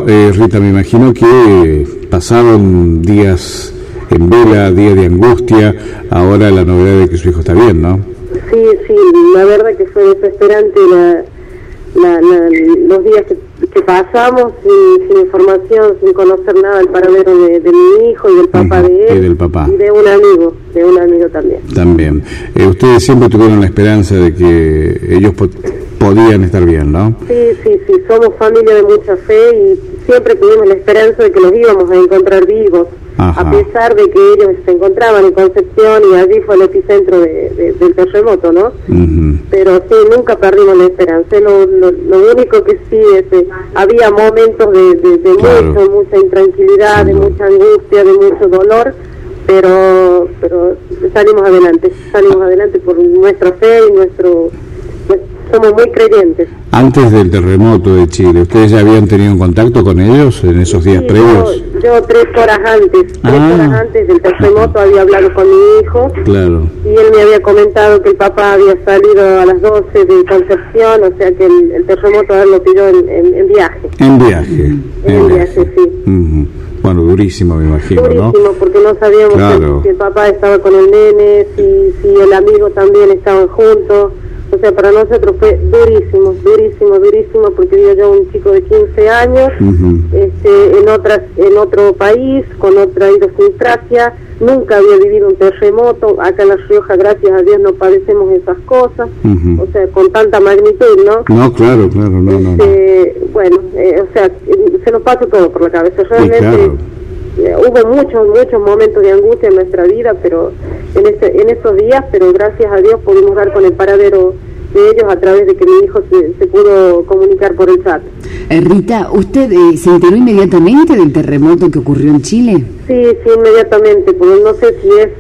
Bueno, Rita, me imagino que pasaron días en vela, días de angustia, ahora la novedad de que su hijo está bien, ¿no? Sí, la verdad que fue desesperante los días que pasamos sin información, sin conocer nada del paradero de mi hijo y del papá de él. Y del papá. Y de un amigo también. También. Ustedes siempre tuvieron la esperanza de que ellos podían estar bien, ¿no? Sí, somos familia de mucha fe y siempre tuvimos la esperanza de que los íbamos a encontrar vivos. Ajá. A pesar de que ellos se encontraban en Concepción y allí fue el epicentro del terremoto, ¿no? Uh-huh. Pero sí, nunca perdimos la esperanza. Lo único que sí había momentos de claro, mucha intranquilidad, de mucha angustia, de mucho dolor, pero salimos adelante por nuestra fe y somos muy creyentes. Antes del terremoto de Chile, ¿ustedes ya habían tenido contacto con ellos en esos días previos? Yo 3 horas antes del terremoto había hablado con mi hijo. Claro. Y él me había comentado que el papá había salido a las 12 de Concepción, o sea que el terremoto lo pilló en viaje. En viaje, sí. Uh-huh. Bueno, durísimo me imagino, durísimo, ¿no? Porque no sabíamos claro, si el papá estaba con el nene, si el amigo también estaban juntos. O sea, para nosotros fue durísimo, porque digo yo, un chico de 15 años, uh-huh, en otro país, con otra idiosincrasia, nunca había vivido un terremoto. Acá en La Rioja, gracias a Dios, no padecemos esas cosas, uh-huh, o sea, con tanta magnitud, ¿no? No, claro, no. Bueno, o sea, se nos pasa todo por la cabeza, realmente. Claro. Hubo muchos momentos de angustia en nuestra vida, pero en esos días, pero gracias a Dios pudimos dar con el paradero de ellos a través de que mi hijo se pudo comunicar por el chat. Rita, ¿usted se enteró inmediatamente del terremoto que ocurrió en Chile? Sí, inmediatamente, porque no sé si es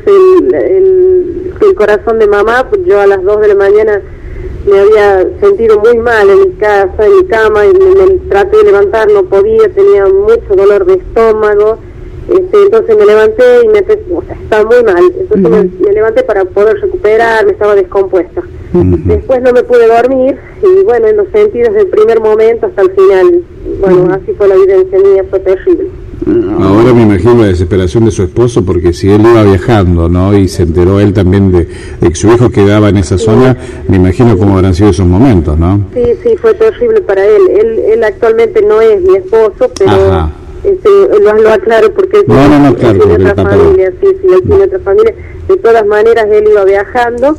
el corazón de mamá. Yo a las 2 de la mañana me había sentido muy mal en mi casa, en mi cama, y me traté de levantar, no podía, tenía mucho dolor de estómago. Entonces me levanté y estaba muy mal, entonces uh-huh, me levanté para poder recuperar, me estaba descompuesta. Uh-huh. Después no me pude dormir y bueno, en los sentidos del primer momento hasta el final, bueno, uh-huh, así fue la vivencia mía, fue terrible. Ahora me imagino la desesperación de su esposo, porque si él iba viajando, ¿no? Y se enteró él también de que su hijo quedaba en esa zona, me imagino cómo habrán sido esos momentos, ¿no? Sí, fue terrible para él. Él actualmente no es mi esposo, pero... Ajá. Lo aclaro porque él tiene otra familia, él tiene otra familia. De todas maneras, él iba viajando.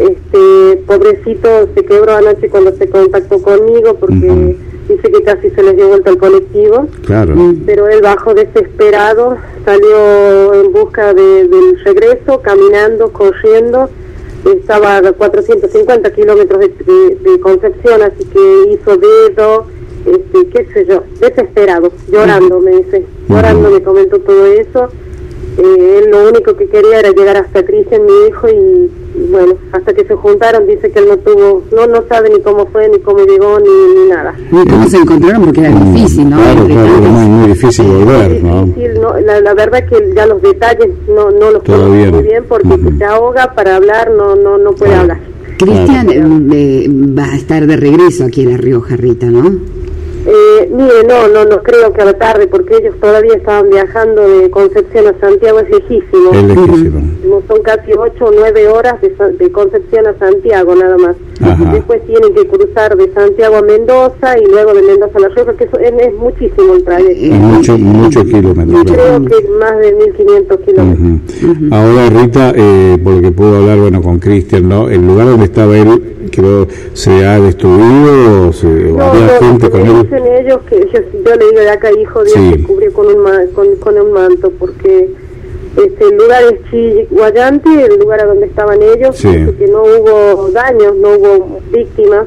Pobrecito se quebró anoche cuando se contactó conmigo porque uh-huh, dice que casi se les dio vuelta al colectivo. Claro. Pero él bajó desesperado, salió en busca del regreso, caminando, corriendo. Estaba a 450 kilómetros de Concepción, así que hizo dedo. Qué sé yo, desesperado, llorando, me dice, llorando, me comentó todo eso. Él lo único que quería era llegar hasta Cristian, mi hijo, y bueno, hasta que se juntaron, dice que él no sabe ni cómo fue, ni cómo llegó, ni nada. ¿Y cómo se encontraron? Porque era difícil, ¿no? Claro, muy difícil volver, ¿no? Difícil, ¿no? La verdad que ya los detalles no los conozco muy bien, porque uh-huh, se ahoga para hablar, no puede hablar. Cristian va a estar de regreso aquí en La Rioja, Rita, ¿no? Mire, no creo que a la tarde, porque ellos todavía estaban viajando de Concepción a Santiago, es lejísimo. Son casi 8 o 9 horas de Concepción a Santiago nada más. Ajá. Después tienen que cruzar de Santiago a Mendoza y luego de Mendoza a La Rioja, que es muchísimo el trayecto. Muchos kilómetros. Creo que más de 1500 kilómetros. Uh-huh. Uh-huh. Ahora, Rita, porque puedo hablar con Cristian, ¿no? El lugar donde estaba él, creo, ¿se ha destruido o había gente con él? Dicen ellos que yo le digo de acá, hijo, Dios se cubrió con un manto, porque el lugar es Chillhuayante, el lugar a donde estaban ellos, que no hubo daños, no hubo víctimas.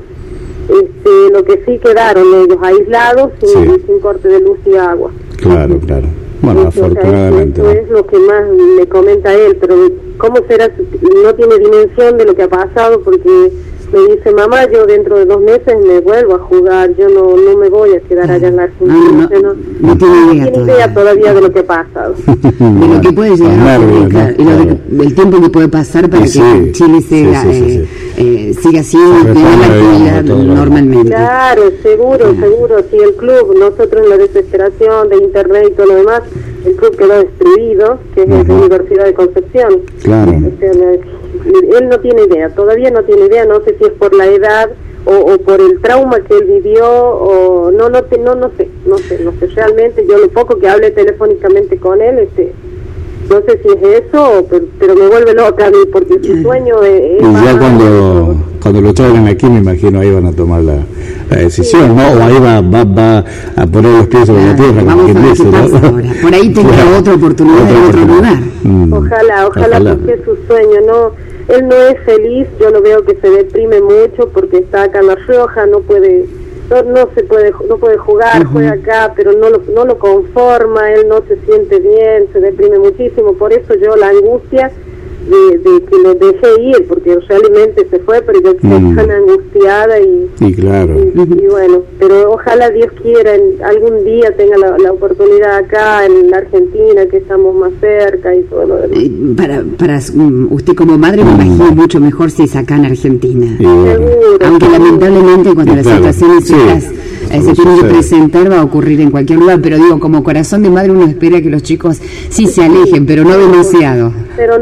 Lo que sí quedaron ellos aislados, sin corte de luz y agua. Claro. Bueno, afortunadamente. Eso es lo que más me comenta él, pero ¿cómo será? No tiene dimensión de lo que ha pasado, porque me dice, mamá, yo dentro de 2 meses me vuelvo a jugar, yo no me voy a quedar allá en la Argentina. No tiene idea todavía de lo que ha pasado. De lo que puede llegar a ocurrir, y del tiempo que puede pasar para que Chile siga así, tiene la actividad normalmente. Claro, seguro, si el club, nosotros en la desesperación de internet y todo lo demás, el club quedó destruido, que es la Universidad de Concepción. Claro. Él no tiene idea, todavía no tiene idea, no sé si es por la edad o por el trauma que él vivió, o no sé, realmente yo lo poco que hablé telefónicamente con él, no sé si es eso, pero me vuelve loca a mí, porque su sueño es... Y ya cuando lo traigan aquí, me imagino, ahí van a tomar la decisión, ¿no? O ahí va a poner los pies sobre la tierra, como quien dice, ¿no? Por ahí tenga otra oportunidad en otro lugar. Ojalá, porque es su sueño, ¿no? Él no es feliz, yo lo veo que se deprime mucho porque está acá en La Rioja, no puede jugar, juega acá, pero no lo conforma, él no se siente bien, se deprime muchísimo, por eso yo la angustia de que lo dejé ir, porque realmente se fue, pero yo estoy tan angustiada y claro. Y bueno, pero ojalá Dios quiera algún día tenga la oportunidad acá en la Argentina, que estamos más cerca y todo lo demás. Para usted como madre me imagino mucho mejor si es acá en Argentina. Seguro. Aunque lamentablemente cuando las situaciones se tienen que presentar va a ocurrir en cualquier lugar, pero digo, como corazón de madre uno espera que los chicos sí se alejen, pero no demasiado.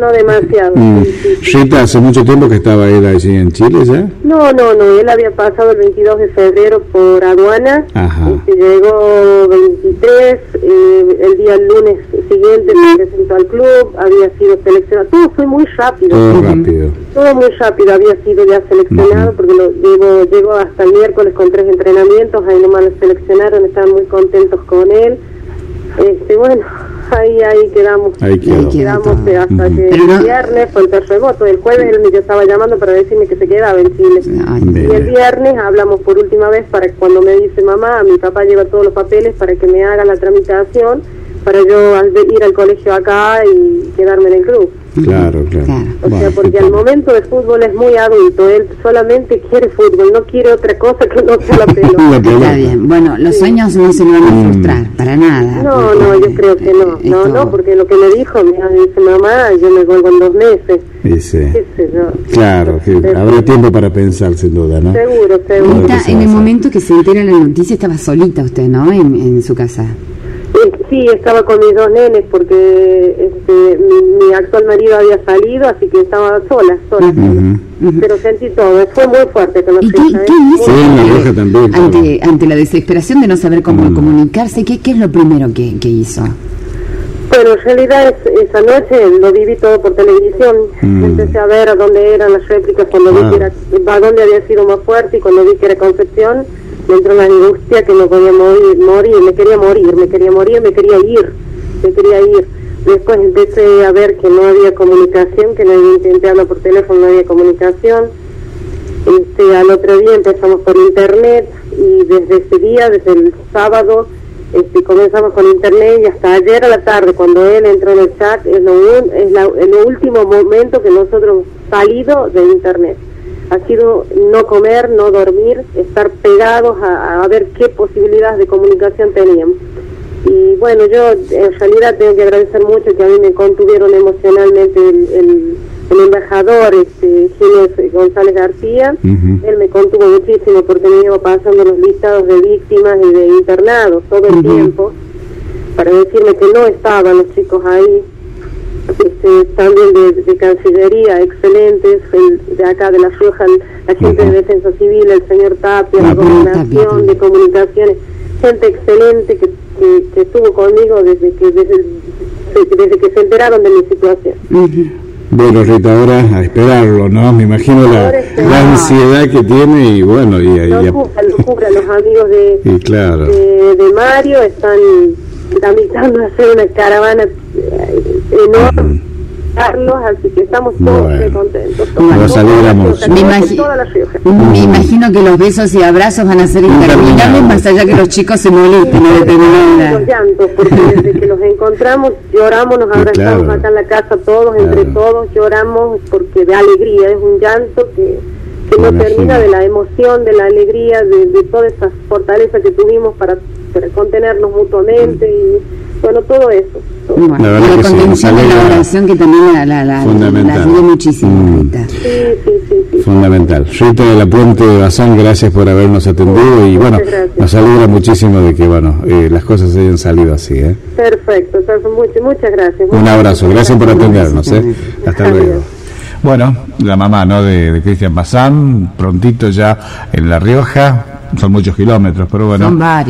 Rita, ¿hace mucho tiempo que estaba él allí en Chile ya? No, él había pasado el 22 de febrero por aduana, llegó 23, el día lunes siguiente se presentó al club, había sido seleccionado, todo fue muy rápido. Todo muy rápido, había sido ya seleccionado, porque llegó hasta el miércoles con 3 entrenamientos, ahí nomás lo seleccionaron, estaban muy contentos con él. Bueno, ahí quedamos. Quedamos hasta que el viernes fue el terremoto. El jueves él me estaba llamando para decirme que se quedaba en Chile. Y el viernes hablamos por última vez para que cuando me dice mamá, mi papá lleva todos los papeles para que me haga la tramitación, para yo ir al colegio acá y quedarme en el club. Claro. O sea, porque al momento el fútbol es muy adulto, él solamente quiere fútbol, no quiere otra cosa que no sea la pelota. Está bien, bueno, los sueños no se lo van a frustrar, para nada. No, yo creo que no, porque lo que me dijo, me dice mamá, yo me vuelvo en 2 meses. Dice, claro, que habrá tiempo para pensar sin duda, ¿no? Seguro. En el momento que se entera la noticia estaba solita usted, ¿no? En su casa. Sí, estaba con mis 2 nenes porque mi actual marido había salido, así que estaba sola. Pero sentí todo, fue muy fuerte. ¿Y qué hizo? Sí, en La Rioja también. Ante la desesperación de no saber cómo comunicarse, ¿qué es lo primero que hizo? Bueno, en realidad esa noche lo viví todo por televisión. Empecé a ver a dónde eran las réplicas cuando vi que era, a dónde había sido más fuerte, y cuando vi que era Concepción, me entró la angustia que no podía morir, me quería ir. Después empecé a ver que no había comunicación, que no intenté hablar por teléfono, no había comunicación. Al otro día empezamos por internet, y desde ese día, desde el sábado, comenzamos con internet, y hasta ayer a la tarde, cuando él entró en el chat, es lo último momento que nosotros hemos salido de internet. Ha sido no comer, no dormir, estar pegados a ver qué posibilidades de comunicación teníamos. Y bueno, yo en realidad tengo que agradecer mucho que a mí me contuvieron emocionalmente el embajador Ginés González García. Él me contuvo muchísimo porque me iba pasando los listados de víctimas y de internados todo el tiempo, para decirme que no estaban los chicos ahí. También de Cancillería, excelentes, de acá de La Rioja, la gente de Defensa Civil, el señor Tapia, la Gobernación, de Comunicaciones, gente excelente que estuvo conmigo desde que se enteraron de mi situación. Bueno, Rita, ahora a esperarlo, ¿no? Me imagino la ansiedad que tiene, y bueno, los amigos de Mario están tramitando hacer una caravana enorme, Carlos, así que estamos todos muy contentos. Nos alegramos. Me imagino que los besos y abrazos van a ser interminables, más allá que los chicos se molesten a determinada. Los llantos, porque desde que nos encontramos lloramos, nos abrazamos acá en la casa todos, entre todos lloramos, porque de alegría, es un llanto que no termina, de la emoción, de la alegría, de toda esa fortaleza que tuvimos para contenernos mutuamente, y bueno, todo eso. Bueno, la contención de la oración, que también la ayudó muchísimo, Rita. Sí. Fundamental. Rita de la Puente de Bazán, gracias por habernos atendido y bueno, nos alegra muchísimo de que las cosas hayan salido así. Perfecto, muchas gracias. Un abrazo, gracias por atendernos. Hasta luego. Bueno, la mamá, ¿no?, de Cristian Bazán, prontito ya en La Rioja, son muchos kilómetros, pero bueno. Son varios.